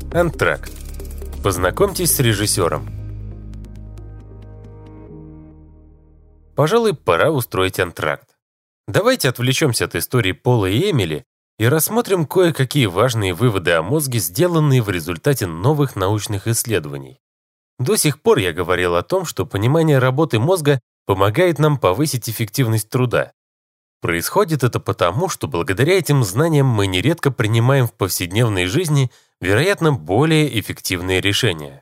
Антракт. Познакомьтесь с режиссером. Пожалуй, пора устроить антракт. Давайте отвлечемся от истории Пола и Эмили и рассмотрим кое-какие важные выводы о мозге, сделанные в результате новых научных исследований. До сих пор я говорил о том, что понимание работы мозга помогает нам повысить эффективность труда. Происходит это потому, что благодаря этим знаниям мы нередко принимаем в повседневной жизни, вероятно, более эффективные решения.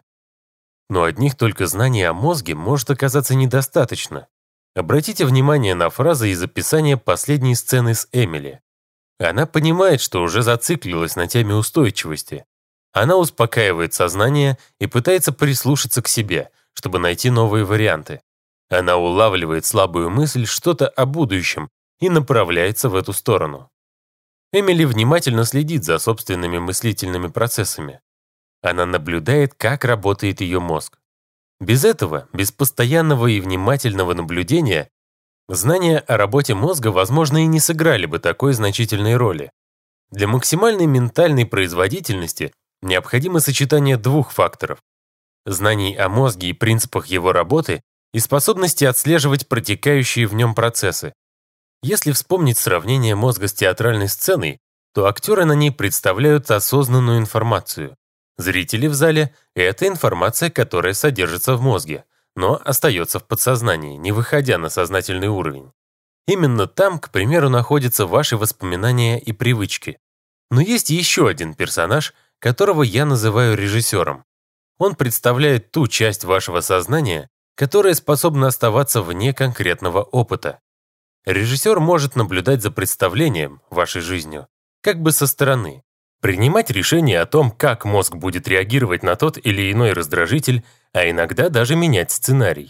Но одних только знаний о мозге может оказаться недостаточно. Обратите внимание на фразы из описания последней сцены с Эмили. Она понимает, что уже зациклилась на теме устойчивости. Она успокаивает сознание и пытается прислушаться к себе, чтобы найти новые варианты. Она улавливает слабую мысль, что-то о будущем, и направляется в эту сторону. Эмили внимательно следит за собственными мыслительными процессами. Она наблюдает, как работает ее мозг. Без этого, без постоянного и внимательного наблюдения, знания о работе мозга, возможно, и не сыграли бы такой значительной роли. Для максимальной ментальной производительности необходимо сочетание двух факторов: знаний о мозге и принципах его работы и способности отслеживать протекающие в нем процессы. Если вспомнить сравнение мозга с театральной сценой, то актеры на ней представляют осознанную информацию. Зрители в зале — это информация, которая содержится в мозге, но остается в подсознании, не выходя на сознательный уровень. Именно там, к примеру, находятся ваши воспоминания и привычки. Но есть еще один персонаж, которого я называю режиссером. Он представляет ту часть вашего сознания, которая способна оставаться вне конкретного опыта. Режиссер может наблюдать за представлением, вашей жизнью, как бы со стороны, принимать решения о том, как мозг будет реагировать на тот или иной раздражитель, а иногда даже менять сценарий.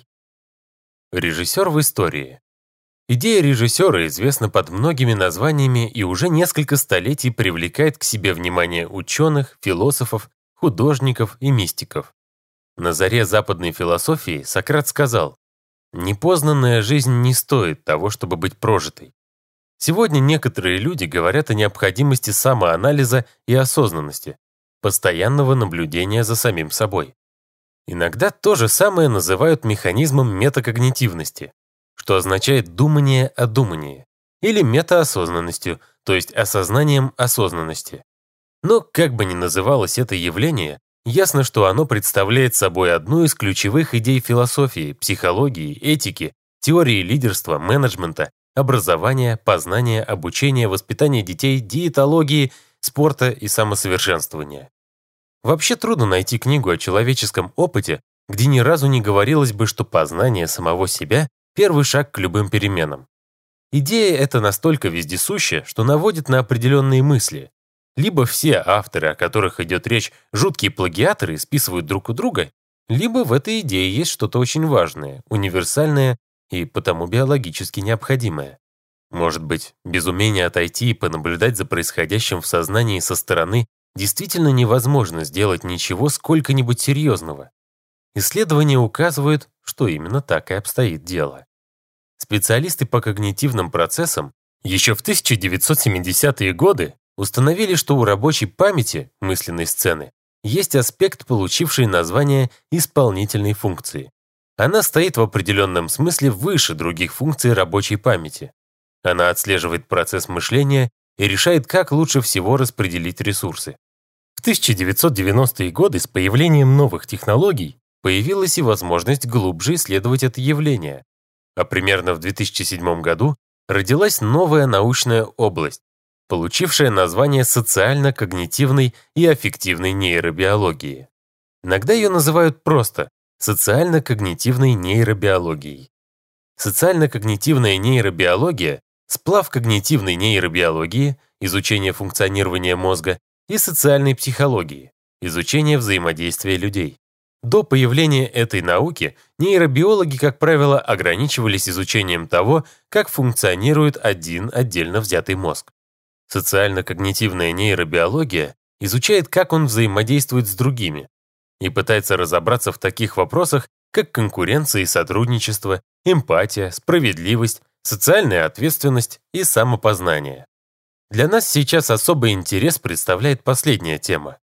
Режиссер в истории. Идея режиссера известна под многими названиями и уже несколько столетий привлекает к себе внимание ученых, философов, художников и мистиков. На заре западной философии Сократ сказал: «Непознанная жизнь не стоит того, чтобы быть прожитой». Сегодня некоторые люди говорят о необходимости самоанализа и осознанности, постоянного наблюдения за самим собой. Иногда то же самое называют механизмом метакогнитивности, что означает думание о думании, или метаосознанностью, то есть осознанием осознанности. Но как бы ни называлось это явление, ясно, что оно представляет собой одну из ключевых идей философии, психологии, этики, теории лидерства, менеджмента, образования, познания, обучения, воспитания детей, диетологии, спорта и самосовершенствования. Вообще трудно найти книгу о человеческом опыте, где ни разу не говорилось бы, что познание самого себя — первый шаг к любым переменам. Идея эта настолько вездесуща, что наводит на определенные мысли. Либо все авторы, о которых идет речь, жуткие плагиаторы и списывают друг у друга, либо в этой идее есть что-то очень важное, универсальное и потому биологически необходимое. Может быть, без умения отойти и понаблюдать за происходящим в сознании со стороны действительно невозможно сделать ничего сколько-нибудь серьезного. Исследования указывают, что именно так и обстоит дело. Специалисты по когнитивным процессам еще в 1970-е годы установили, что у рабочей памяти, мысленной сцены, есть аспект, получивший название исполнительной функции. Она стоит в определенном смысле выше других функций рабочей памяти. Она отслеживает процесс мышления и решает, как лучше всего распределить ресурсы. В 1990-е годы с появлением новых технологий появилась и возможность глубже исследовать это явление. А примерно в 2007 году родилась новая научная область, получившая название социально-когнитивной и аффективной нейробиологии. Иногда ее называют просто социально-когнитивной нейробиологией. Социально-когнитивная нейробиология — сплав когнитивной нейробиологии, изучение функционирования мозга, и социальной психологии, изучение взаимодействия людей. До появления этой науки нейробиологи, как правило, ограничивались изучением того, как функционирует один отдельно взятый мозг. Социально-когнитивная нейробиология изучает, как он взаимодействует с другими, и пытается разобраться в таких вопросах, как конкуренция и сотрудничество, эмпатия, справедливость, социальная ответственность и самопознание. Для нас сейчас особый интерес представляет последняя тема.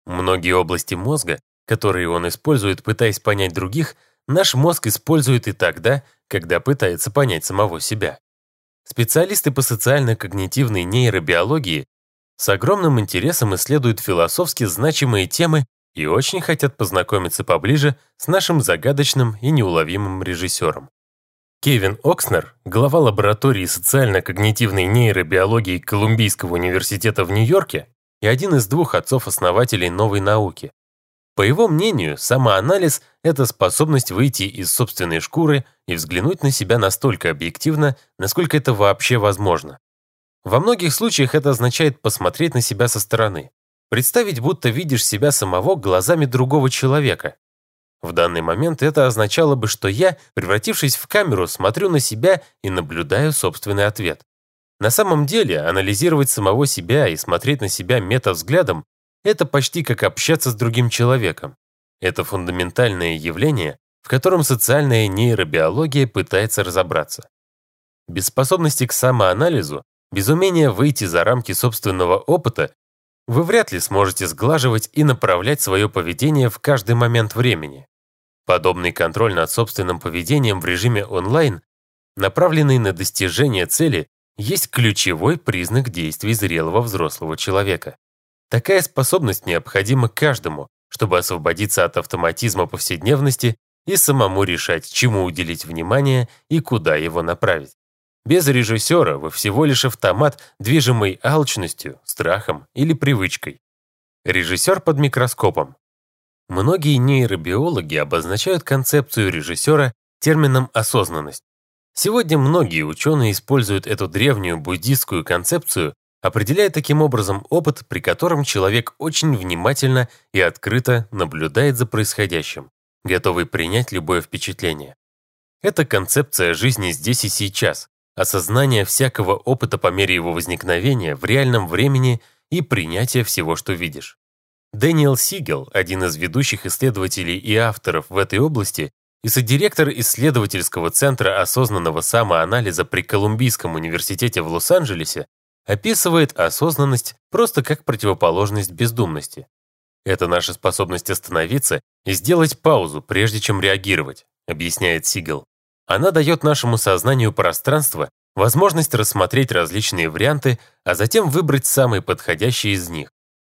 Многие области мозга, которые он использует, пытаясь понять других, наш мозг использует и тогда, когда пытается понять самого себя. Специалисты по социально-когнитивной нейробиологии с огромным интересом исследуют философски значимые темы и очень хотят познакомиться поближе с нашим загадочным и неуловимым режиссером. Кевин Окснер, глава лаборатории социально-когнитивной нейробиологии Колумбийского университета в Нью-Йорке и один из двух отцов-основателей новой науки. По его мнению, самоанализ — это способность выйти из собственной шкуры и взглянуть на себя настолько объективно, насколько это вообще возможно. Во многих случаях это означает посмотреть на себя со стороны, представить, будто видишь себя самого глазами другого человека. В данный момент это означало бы, что я, превратившись в камеру, смотрю на себя и наблюдаю собственный ответ. На самом деле, анализировать самого себя и смотреть на себя метавзглядом — это почти как общаться с другим человеком. Это фундаментальное явление, в котором социальная нейробиология пытается разобраться. Без способности к самоанализу, без умения выйти за рамки собственного опыта, вы вряд ли сможете сглаживать и направлять свое поведение в каждый момент времени. Подобный контроль над собственным поведением в режиме онлайн, направленный на достижение цели, есть ключевой признак действий зрелого взрослого человека. Такая способность необходима каждому, чтобы освободиться от автоматизма повседневности и самому решать, чему уделить внимание и куда его направить. Без режиссера вы всего лишь автомат, движимый алчностью, страхом или привычкой. Режиссер под микроскопом. Многие нейробиологи обозначают концепцию режиссера термином «осознанность». Сегодня многие ученые используют эту древнюю буддистскую концепцию, определяя таким образом опыт, при котором человек очень внимательно и открыто наблюдает за происходящим, готовый принять любое впечатление. Это концепция жизни здесь и сейчас, осознание всякого опыта по мере его возникновения в реальном времени и принятие всего, что видишь. Дэниел Сигел, один из ведущих исследователей и авторов в этой области, и содиректор исследовательского центра осознанного самоанализа при Колумбийском университете в Лос-Анджелесе, описывает осознанность просто как противоположность бездумности. Это наша способность остановиться и сделать паузу, прежде чем реагировать, объясняет Сигел. Она дает нашему сознанию пространство, возможность рассмотреть различные варианты, а затем выбрать самый подходящий из них.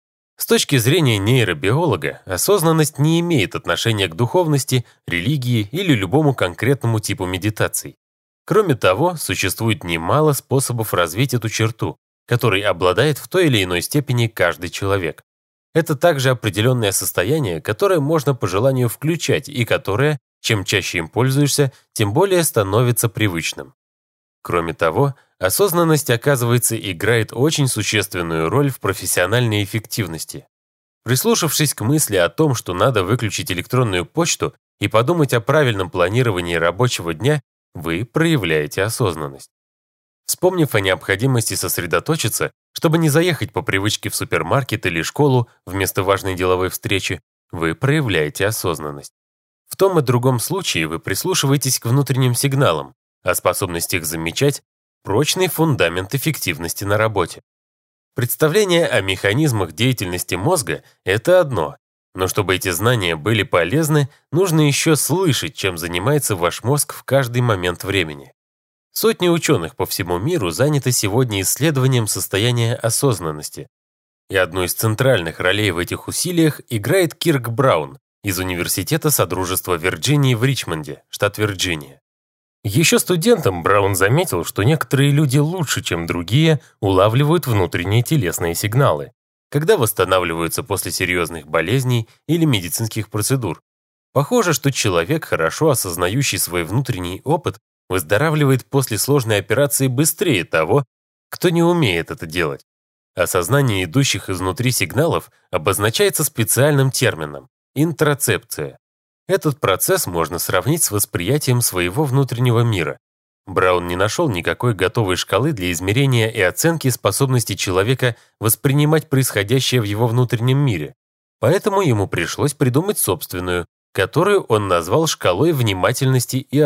С точки зрения нейробиолога, осознанность не имеет отношения к духовности, религии или любому конкретному типу медитаций. Кроме того, существует немало способов развить эту черту, которой обладает в той или иной степени каждый человек. Это также определенное состояние, которое можно по желанию включать и которое, чем чаще им пользуешься, тем более становится привычным. Кроме того, осознанность, оказывается, играет очень существенную роль в профессиональной эффективности. Прислушавшись к мысли о том, что надо выключить электронную почту и подумать о правильном планировании рабочего дня, вы проявляете осознанность. Вспомнив о необходимости сосредоточиться, чтобы не заехать по привычке в супермаркет или школу вместо важной деловой встречи, вы проявляете осознанность. В том и другом случае вы прислушиваетесь к внутренним сигналам, а способность их замечать – прочный фундамент эффективности на работе. Представление о механизмах деятельности мозга – это одно, но чтобы эти знания были полезны, нужно еще слышать, чем занимается ваш мозг в каждый момент времени. Сотни ученых по всему миру заняты сегодня исследованием состояния осознанности. И одну из центральных ролей в этих усилиях играет Кирк Браун из Университета Содружества Вирджинии в Ричмонде, штат Вирджиния. Еще студентом Браун заметил, что некоторые люди лучше, чем другие, улавливают внутренние телесные сигналы, когда восстанавливаются после серьезных болезней или медицинских процедур. Похоже, что человек, хорошо осознающий свой внутренний опыт, выздоравливает после сложной операции быстрее того, кто не умеет это делать. Осознание идущих изнутри сигналов обозначается специальным термином – интроцепция. Этот процесс можно сравнить с восприятием своего внутреннего мира. Браун не нашел никакой готовой шкалы для измерения и оценки способности человека воспринимать происходящее в его внутреннем мире, поэтому ему пришлось придумать собственную, которую он назвал шкалой внимательности и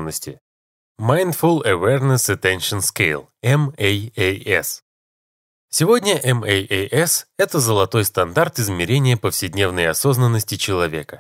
осознанности. Mindful Awareness Attention Scale, MAAS. Сегодня MAAS – это золотой стандарт измерения повседневной осознанности человека.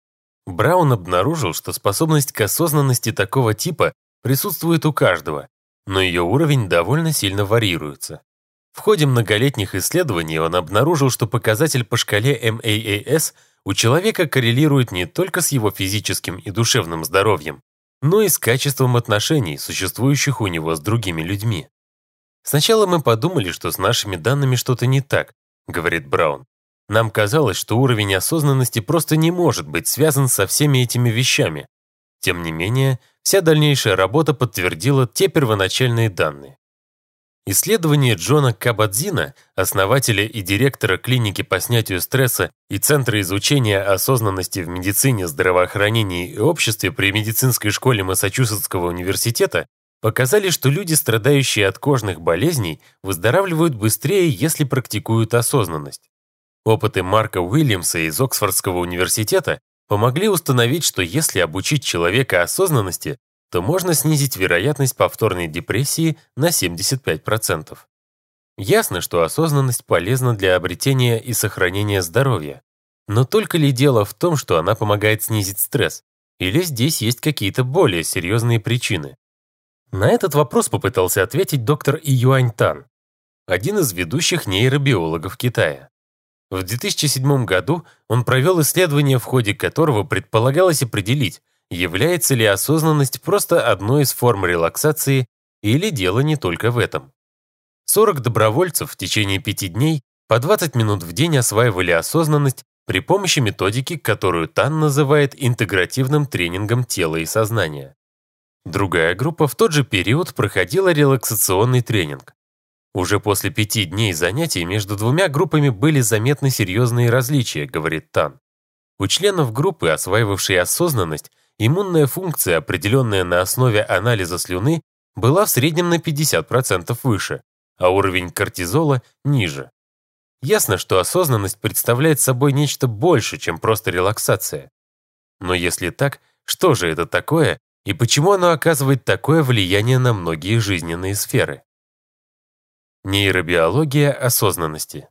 Браун обнаружил, что способность к осознанности такого типа присутствует у каждого, но ее уровень довольно сильно варьируется. В ходе многолетних исследований он обнаружил, что показатель по шкале MAAS у человека коррелирует не только с его физическим и душевным здоровьем, но и с качеством отношений, существующих у него с другими людьми. «Сначала мы подумали, что с нашими данными что-то не так», — говорит Браун. «Нам казалось, что уровень осознанности просто не может быть связан со всеми этими вещами. Тем не менее, вся дальнейшая работа подтвердила те первоначальные данные». Исследование Джона Кабадзина, основателя и директора клиники по снятию стресса и Центра изучения осознанности в медицине, здравоохранении и обществе при медицинской школе Массачусетского университета, показали, что люди, страдающие от кожных болезней, выздоравливают быстрее, если практикуют осознанность. Опыты Марка Уильямса из Оксфордского университета помогли установить, что если обучить человека осознанности, то можно снизить вероятность повторной депрессии на 75%. Ясно, что осознанность полезна для обретения и сохранения здоровья. Но только ли дело в том, что она помогает снизить стресс? Или здесь есть какие-то более серьезные причины? На этот вопрос попытался ответить доктор Июань Тан, один из ведущих нейробиологов Китая. В 2007 году он провел исследование, в ходе которого предполагалось определить, является ли осознанность просто одной из форм релаксации или дело не только в этом. 40 добровольцев в течение 5 дней по 20 минут в день осваивали осознанность при помощи методики, которую Тан называет интегративным тренингом тела и сознания. Другая группа в тот же период проходила релаксационный тренинг. Уже после 5 дней занятий между двумя группами были заметны серьезные различия, говорит Тан. У членов группы, осваивавшей осознанность, иммунная функция, определенная на основе анализа слюны, была в среднем на 50% выше, а уровень кортизола ниже. Ясно, что осознанность представляет собой нечто больше, чем просто релаксация. Но если так, что же это такое и почему оно оказывает такое влияние на многие жизненные сферы? Нейробиология осознанности.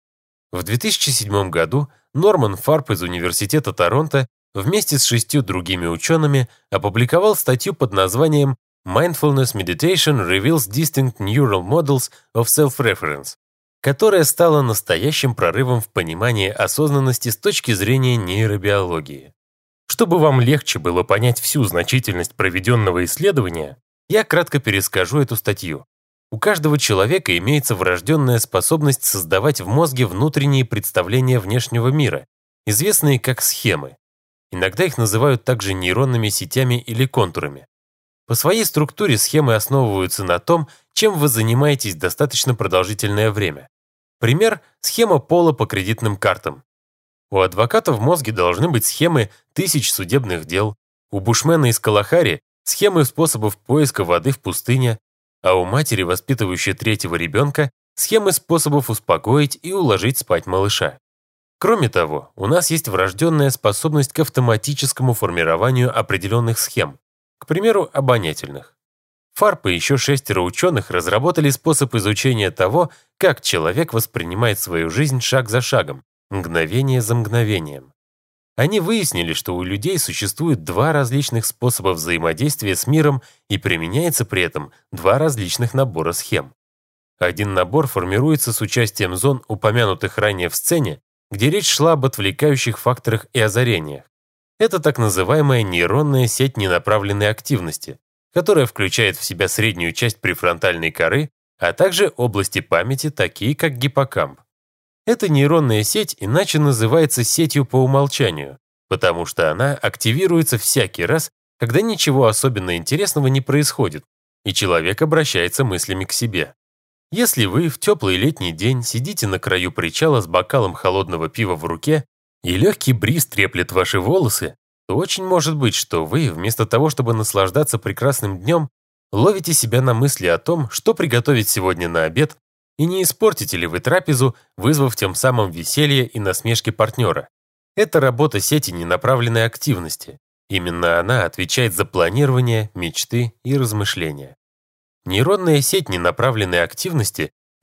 В 2007 году Норман Фарп из Университета Торонто вместе с 6 другими учеными опубликовал статью под названием «Mindfulness Meditation Reveals Distinct Neural Models of Self-Reference», которая стала настоящим прорывом в понимании осознанности с точки зрения нейробиологии. Чтобы вам легче было понять всю значительность проведенного исследования, я кратко перескажу эту статью. У каждого человека имеется врожденная способность создавать в мозге внутренние представления внешнего мира, известные как схемы. Иногда их называют также нейронными сетями или контурами. По своей структуре схемы основываются на том, чем вы занимаетесь достаточно продолжительное время. Пример – схема пола по кредитным картам. У адвоката в мозге должны быть схемы тысяч судебных дел, у бушмена из Калахари – схемы способов поиска воды в пустыне, а у матери, воспитывающей 3-го ребенка, схемы способов успокоить и уложить спать малыша. Кроме того, у нас есть врожденная способность к автоматическому формированию определенных схем, к примеру, обонятельных. Фарп и еще 6 ученых разработали способ изучения того, как человек воспринимает свою жизнь шаг за шагом, мгновение за мгновением. Они выяснили, что у людей существует 2 различных способа взаимодействия с миром и применяется при этом 2 различных набора схем. Один набор формируется с участием зон, упомянутых ранее в сцене, где речь шла об отвлекающих факторах и озарениях. Это так называемая нейронная сеть ненаправленной активности, которая включает в себя среднюю часть префронтальной коры, а также области памяти, такие как гиппокамп. Эта нейронная сеть иначе называется сетью по умолчанию, потому что она активируется всякий раз, когда ничего особенно интересного не происходит, и человек обращается мыслями к себе. Если вы в теплый летний день сидите на краю причала с бокалом холодного пива в руке, и легкий бриз треплет ваши волосы, то очень может быть, что вы, вместо того, чтобы наслаждаться прекрасным днем, ловите себя на мысли о том, что приготовить сегодня на обед, и не испортите ли вы трапезу, вызвав тем самым веселье и насмешки партнера. Это работа сети ненаправленной активности. Именно она отвечает за планирование, мечты и размышления. Нейронная сеть ненаправленной активности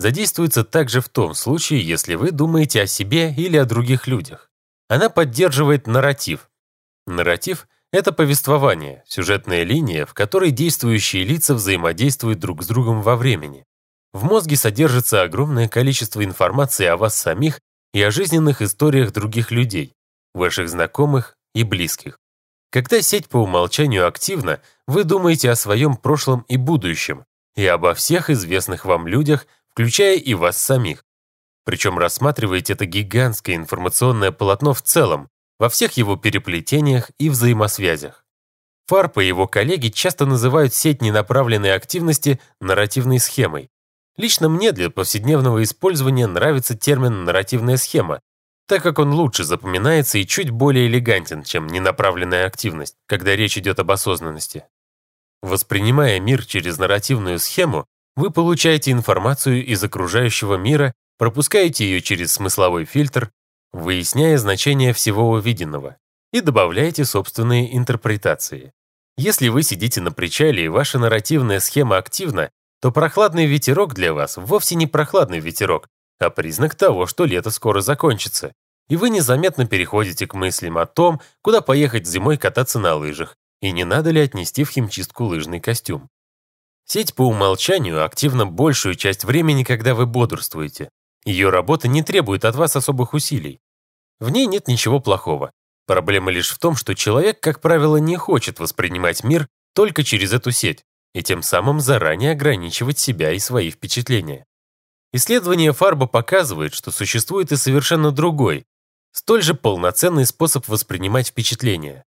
задействуется также в том случае, если вы думаете о себе или о других людях. Она поддерживает нарратив. Нарратив — это повествование, сюжетная линия, в которой действующие лица взаимодействуют друг с другом во времени. В мозге содержится огромное количество информации о вас самих и о жизненных историях других людей, ваших знакомых и близких. Когда сеть по умолчанию активна, вы думаете о своем прошлом и будущем, и обо всех известных вам людях, включая и вас самих. Причем рассматриваете это гигантское информационное полотно в целом, во всех его переплетениях и взаимосвязях. Фарб и его коллеги часто называют сеть ненаправленной активности нарративной схемой. Лично мне для повседневного использования нравится термин «нарративная схема», так как он лучше запоминается и чуть более элегантен, чем ненаправленная активность, когда речь идет об осознанности. Воспринимая мир через нарративную схему, вы получаете информацию из окружающего мира, пропускаете ее через смысловой фильтр, выясняя значение всего увиденного, и добавляете собственные интерпретации. Если вы сидите на причале и ваша нарративная схема активна, то прохладный ветерок для вас вовсе не прохладный ветерок, а признак того, что лето скоро закончится, и вы незаметно переходите к мыслям о том, куда поехать зимой кататься на лыжах, и не надо ли отнести в химчистку лыжный костюм. Сеть по умолчанию активна большую часть времени, когда вы бодрствуете. Ее работа не требует от вас особых усилий. В ней нет ничего плохого. Проблема лишь в том, что человек, как правило, не хочет воспринимать мир только через эту сеть, и тем самым заранее ограничивать себя и свои впечатления. Исследование Фарба показывает, что существует и совершенно другой, столь же полноценный способ воспринимать впечатления.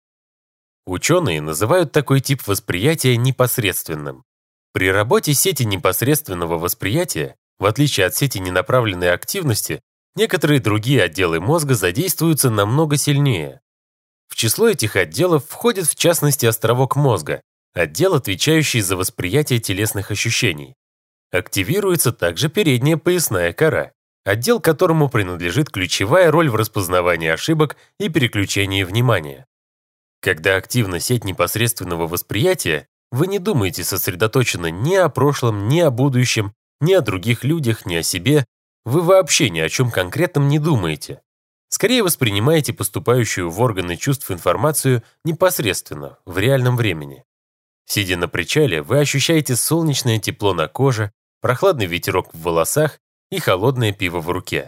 Ученые называют такой тип восприятия непосредственным. При работе сети непосредственного восприятия, в отличие от сети ненаправленной активности, некоторые другие отделы мозга задействуются намного сильнее. В число этих отделов входит в частности островок мозга, отдел, отвечающий за восприятие телесных ощущений. Активируется также передняя поясная кора, отдел которому принадлежит ключевая роль в распознавании ошибок и переключении внимания. Когда активна сеть непосредственного восприятия, вы не думаете сосредоточенно ни о прошлом, ни о будущем, ни о других людях, ни о себе, вы вообще ни о чем конкретном не думаете. Скорее воспринимаете поступающую в органы чувств информацию непосредственно, в реальном времени. Сидя на причале, вы ощущаете солнечное тепло на коже, прохладный ветерок в волосах и холодное пиво в руке.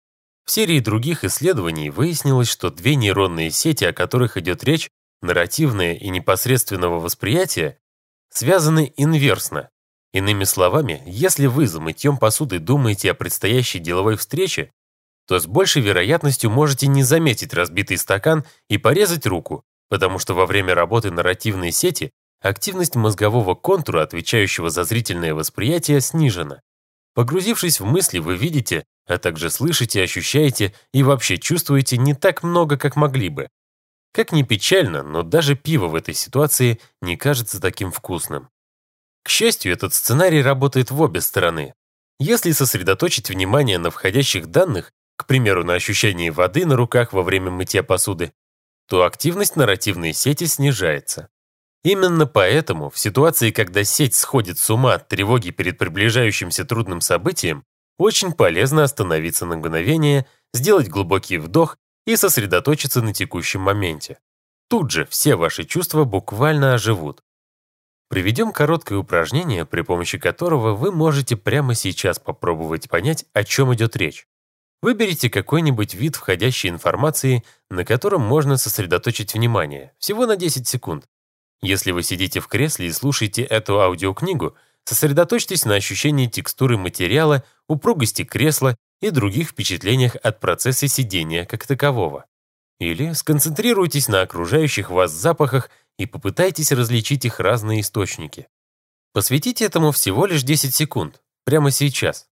В серии других исследований выяснилось, что две нейронные сети, о которых идет речь, нарративное и непосредственного восприятия, связаны инверсно. Иными словами, если вы за мытьем посуды думаете о предстоящей деловой встрече, то с большей вероятностью можете не заметить разбитый стакан и порезать руку, потому что во время работы нарративной сети активность мозгового контура, отвечающего за зрительное восприятие, снижена. Погрузившись в мысли, вы видите, а также слышите, ощущаете и вообще чувствуете не так много, как могли бы. Как ни печально, но даже пиво в этой ситуации не кажется таким вкусным. К счастью, этот сценарий работает в обе стороны. Если сосредоточить внимание на входящих данных, к примеру, на ощущении воды на руках во время мытья посуды, то активность нарративной сети снижается. Именно поэтому в ситуации, когда сеть сходит с ума от тревоги перед приближающимся трудным событием, очень полезно остановиться на мгновение, сделать глубокий вдох и сосредоточиться на текущем моменте. Тут же все ваши чувства буквально оживут. Приведем короткое упражнение, при помощи которого вы можете прямо сейчас попробовать понять, о чем идет речь. Выберите какой-нибудь вид входящей информации, на котором можно сосредоточить внимание, всего на 10 секунд. Если вы сидите в кресле и слушаете эту аудиокнигу, сосредоточьтесь на ощущении текстуры материала, упругости кресла и других впечатлениях от процесса сидения как такового. Или сконцентрируйтесь на окружающих вас запахах и попытайтесь различить их разные источники. Посвятите этому всего лишь 10 секунд, прямо сейчас.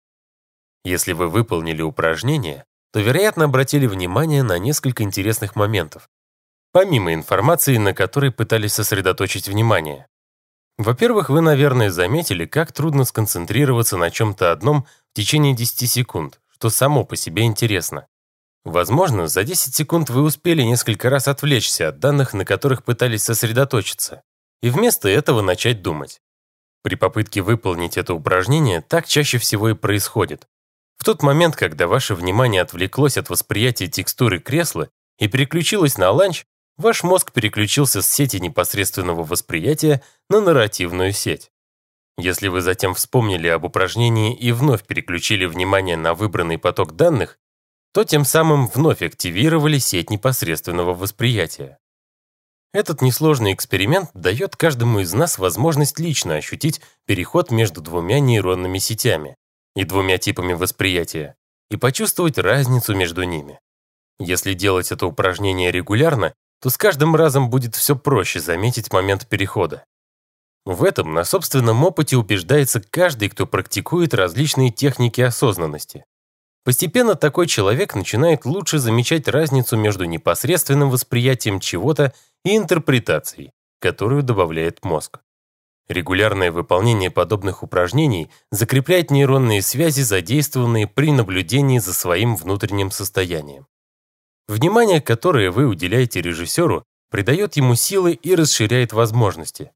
Если вы выполнили упражнение, то, вероятно, обратили внимание на несколько интересных моментов, помимо информации, на которой пытались сосредоточить внимание. Во-первых, вы, наверное, заметили, как трудно сконцентрироваться на чем-то одном в течение 10 секунд, что само по себе интересно. Возможно, за 10 секунд вы успели несколько раз отвлечься от данных, на которых пытались сосредоточиться, и вместо этого начать думать. При попытке выполнить это упражнение так чаще всего и происходит. В тот момент, когда ваше внимание отвлеклось от восприятия текстуры кресла и переключилось на ланч, ваш мозг переключился с сети непосредственного восприятия на нарративную сеть. Если вы затем вспомнили об упражнении и вновь переключили внимание на выбранный поток данных, то тем самым вновь активировали сеть непосредственного восприятия. Этот несложный эксперимент дает каждому из нас возможность лично ощутить переход между двумя нейронными сетями и двумя типами восприятия и почувствовать разницу между ними. Если делать это упражнение регулярно, то с каждым разом будет все проще заметить момент перехода. В этом на собственном опыте убеждается каждый, кто практикует различные техники осознанности. Постепенно такой человек начинает лучше замечать разницу между непосредственным восприятием чего-то и интерпретацией, которую добавляет мозг. Регулярное выполнение подобных упражнений закрепляет нейронные связи, задействованные при наблюдении за своим внутренним состоянием. Внимание, которое вы уделяете режиссеру, придает ему силы и расширяет возможности.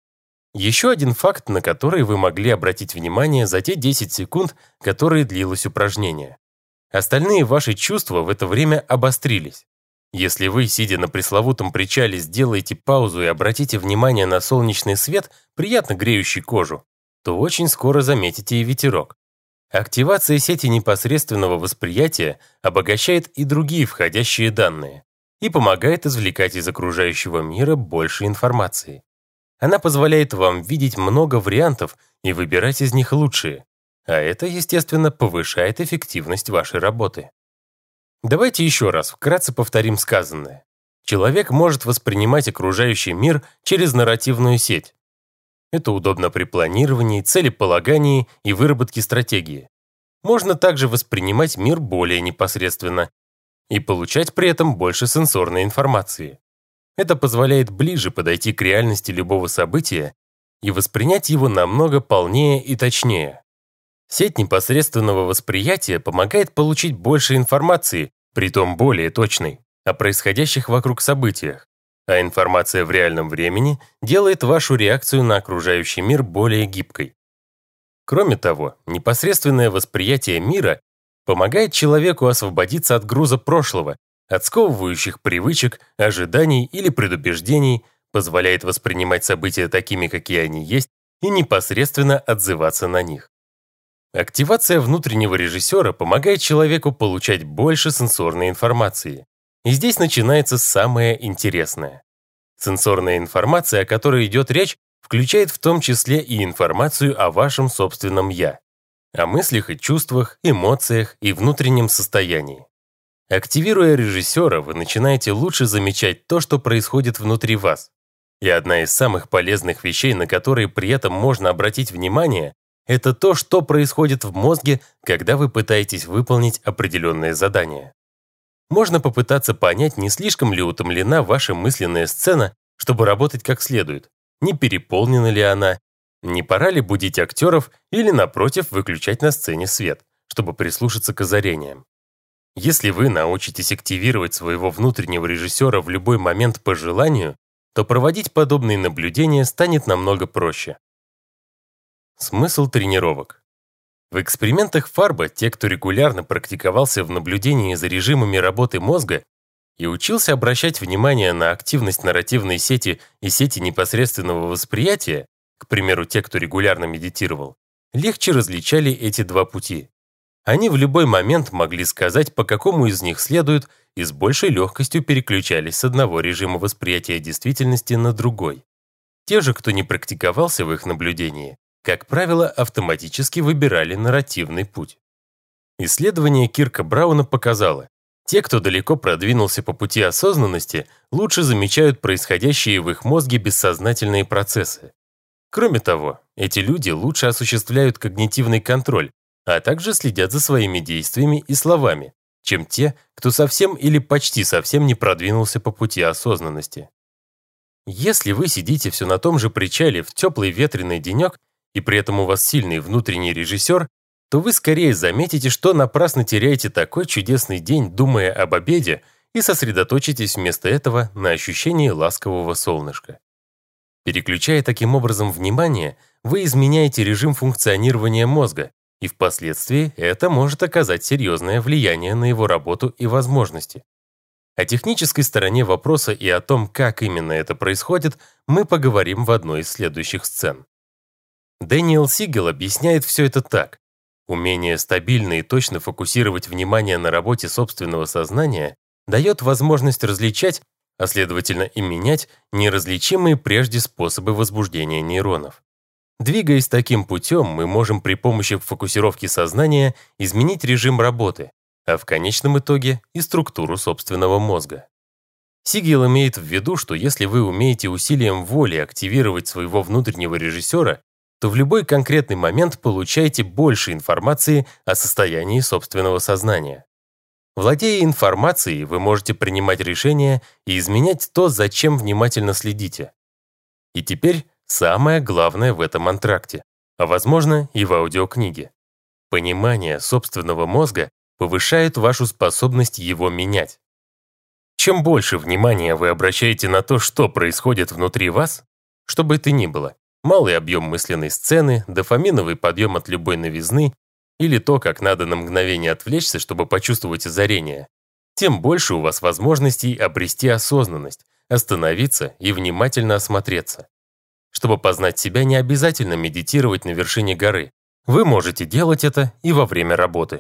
Еще один факт, на который вы могли обратить внимание за те 10 секунд, которые длилось упражнение. Остальные ваши чувства в это время обострились. Если вы, сидя на пресловутом причале, сделаете паузу и обратите внимание на солнечный свет, приятно греющий кожу, то очень скоро заметите и ветерок. Активация сети непосредственного восприятия обогащает и другие входящие данные и помогает извлекать из окружающего мира больше информации. Она позволяет вам видеть много вариантов и выбирать из них лучшие, а это, естественно, повышает эффективность вашей работы. Давайте еще раз вкратце повторим сказанное. Человек может воспринимать окружающий мир через нарративную сеть. Это удобно при планировании, целеполагании и выработке стратегии. Можно также воспринимать мир более непосредственно и получать при этом больше сенсорной информации. Это позволяет ближе подойти к реальности любого события и воспринять его намного полнее и точнее. Сеть непосредственного восприятия помогает получить больше информации, притом более точной, о происходящих вокруг событиях, а информация в реальном времени делает вашу реакцию на окружающий мир более гибкой. Кроме того, непосредственное восприятие мира помогает человеку освободиться от груза прошлого, от сковывающих привычек, ожиданий или предубеждений, позволяет воспринимать события такими, какие они есть, и непосредственно отзываться на них. Активация внутреннего режиссера помогает человеку получать больше сенсорной информации. И здесь начинается самое интересное. Сенсорная информация, о которой идет речь, включает в том числе и информацию о вашем собственном «я», о мыслях и чувствах, эмоциях и внутреннем состоянии. Активируя режиссера, вы начинаете лучше замечать то, что происходит внутри вас. И одна из самых полезных вещей, на которые при этом можно обратить внимание, это то, что происходит в мозге, когда вы пытаетесь выполнить определенное задание. Можно попытаться понять, не слишком ли утомлена ваша мысленная сцена, чтобы работать как следует, не переполнена ли она, не пора ли будить актеров или, напротив, выключать на сцене свет, чтобы прислушаться к озарениям. Если вы научитесь активировать своего внутреннего режиссера в любой момент по желанию, то проводить подобные наблюдения станет намного проще. Смысл тренировок. В экспериментах Фарба те, кто регулярно практиковался в наблюдении за режимами работы мозга и учился обращать внимание на активность нарративной сети и сети непосредственного восприятия, к примеру, те, кто регулярно медитировал, легче различали эти два пути. Они в любой момент могли сказать, по какому из них следует, и с большей легкостью переключались с одного режима восприятия действительности на другой. Те же, кто не практиковался в их наблюдении, как правило, автоматически выбирали нарративный путь. Исследование Кирка Брауна показало, те, кто далеко продвинулся по пути осознанности, лучше замечают происходящие в их мозге бессознательные процессы. Кроме того, эти люди лучше осуществляют когнитивный контроль, а также следят за своими действиями и словами, чем те, кто совсем или почти совсем не продвинулся по пути осознанности. Если вы сидите все на том же причале в теплый ветреный денек, и при этом у вас сильный внутренний режиссер, то вы скорее заметите, что напрасно теряете такой чудесный день, думая об обеде, и сосредоточитесь вместо этого на ощущении ласкового солнышка. Переключая таким образом внимание, вы изменяете режим функционирования мозга, и впоследствии это может оказать серьезное влияние на его работу и возможности. О технической стороне вопроса и о том, как именно это происходит, мы поговорим в одной из следующих сцен. Дэниел Сигел объясняет все это так. Умение стабильно и точно фокусировать внимание на работе собственного сознания дает возможность различать, а следовательно и менять, неразличимые прежде способы возбуждения нейронов. Двигаясь таким путем, мы можем при помощи фокусировки сознания изменить режим работы, а в конечном итоге и структуру собственного мозга. Сигел имеет в виду, что если вы умеете усилием воли активировать своего внутреннего режиссера, то в любой конкретный момент получаете больше информации о состоянии собственного сознания. Владея информацией, вы можете принимать решения и изменять то, за чем внимательно следите. И теперь самое главное в этом антракте, а возможно и в аудиокниге. Понимание собственного мозга повышает вашу способность его менять. Чем больше внимания вы обращаете на то, что происходит внутри вас, что бы это ни было, малый объем мысленной сцены, дофаминовый подъем от любой новизны или то, как надо на мгновение отвлечься, чтобы почувствовать озарение, тем больше у вас возможностей обрести осознанность, остановиться и внимательно осмотреться. Чтобы познать себя, не обязательно медитировать на вершине горы. Вы можете делать это и во время работы.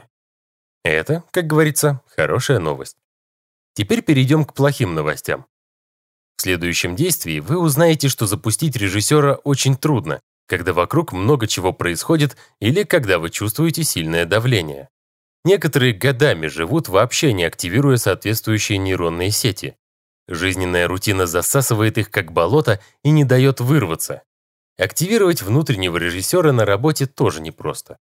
Это, как говорится, хорошая новость. Теперь перейдем к плохим новостям. В следующем действии вы узнаете, что запустить режиссера очень трудно, когда вокруг много чего происходит или когда вы чувствуете сильное давление. Некоторые годами живут, вообще не активируя соответствующие нейронные сети. Жизненная рутина засасывает их как болото и не дает вырваться. Активировать внутреннего режиссера на работе тоже непросто.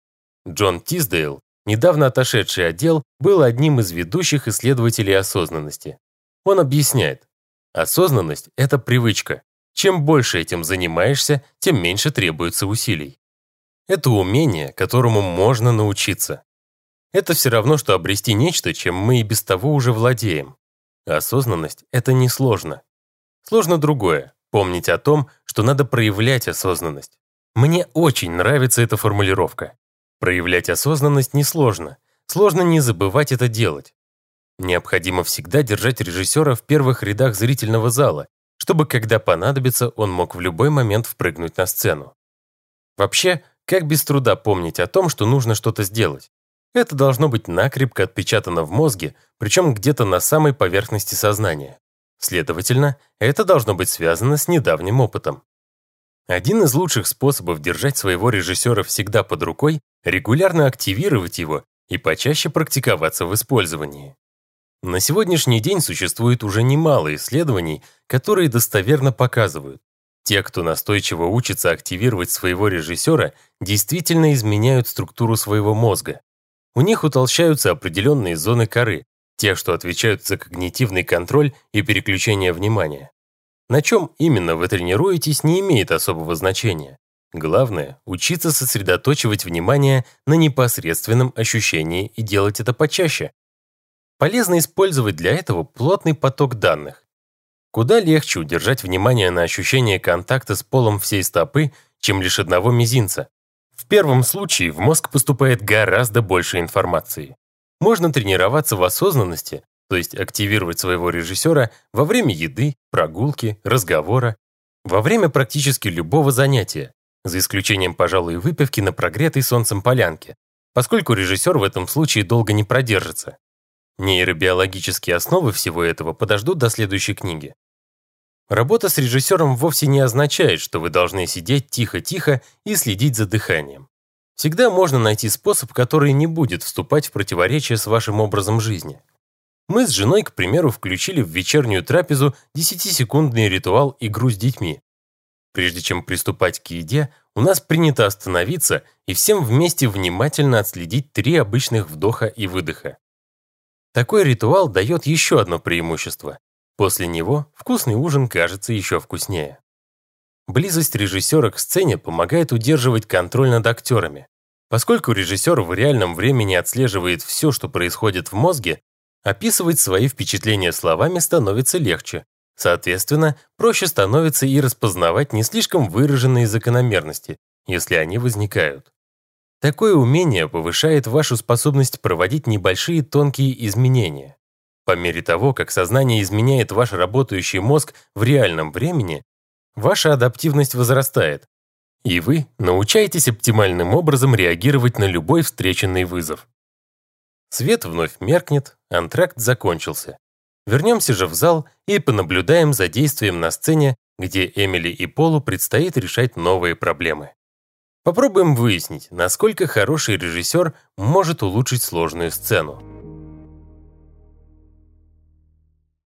Джон Тисдейл, недавно отошедший отдел, был одним из ведущих исследователей осознанности. Он объясняет, осознанность – это привычка. Чем больше этим занимаешься, тем меньше требуется усилий. Это умение, которому можно научиться. Это все равно, что обрести нечто, чем мы и без того уже владеем. Осознанность – это несложно. Сложно другое – помнить о том, что надо проявлять осознанность. Мне очень нравится эта формулировка. Проявлять осознанность несложно. Сложно не забывать это делать. Необходимо всегда держать режиссера в первых рядах зрительного зала, чтобы, когда понадобится, он мог в любой момент впрыгнуть на сцену. Вообще, как без труда помнить о том, что нужно что-то сделать? Это должно быть накрепко отпечатано в мозге, причем где-то на самой поверхности сознания. Следовательно, это должно быть связано с недавним опытом. Один из лучших способов держать своего режиссера всегда под рукой – регулярно активировать его и почаще практиковаться в использовании. На сегодняшний день существует уже немало исследований, которые достоверно показывают, те, кто настойчиво учится активировать своего режиссера, действительно изменяют структуру своего мозга. У них утолщаются определенные зоны коры, те, что отвечают за когнитивный контроль и переключение внимания. На чем именно вы тренируетесь, не имеет особого значения. Главное – учиться сосредоточивать внимание на непосредственном ощущении и делать это почаще. Полезно использовать для этого плотный поток данных. Куда легче удержать внимание на ощущении контакта с полом всей стопы, чем лишь одного мизинца. В первом случае в мозг поступает гораздо больше информации. Можно тренироваться в осознанности, то есть активировать своего режиссера во время еды, прогулки, разговора, во время практически любого занятия, за исключением, пожалуй, выпивки на прогретой солнцем полянке, поскольку режиссер в этом случае долго не продержится. Нейробиологические основы всего этого подождут до следующей книги. Работа с режиссером вовсе не означает, что вы должны сидеть тихо-тихо и следить за дыханием. Всегда можно найти способ, который не будет вступать в противоречие с вашим образом жизни. Мы с женой, к примеру, включили в вечернюю трапезу 10-секундный ритуал «Игру с детьми». Прежде чем приступать к еде, у нас принято остановиться и всем вместе внимательно отследить 3 обычных вдоха и выдоха. Такой ритуал дает еще одно преимущество. После него вкусный ужин кажется еще вкуснее. Близость режиссера к сцене помогает удерживать контроль над актерами. Поскольку режиссер в реальном времени отслеживает все, что происходит в мозге, описывать свои впечатления словами становится легче, Соответственно, проще становится и распознавать не слишком выраженные закономерности, если они возникают. Такое умение повышает вашу способность проводить небольшие тонкие изменения. По мере того, как сознание изменяет ваш работающий мозг в реальном времени, ваша адаптивность возрастает, и вы научаетесь оптимальным образом реагировать на любой встреченный вызов. Свет вновь меркнет, антракт закончился. Вернемся же в зал и понаблюдаем за действием на сцене, где Эмили и Полу предстоит решать новые проблемы. Попробуем выяснить, насколько хороший режиссер может улучшить сложную сцену.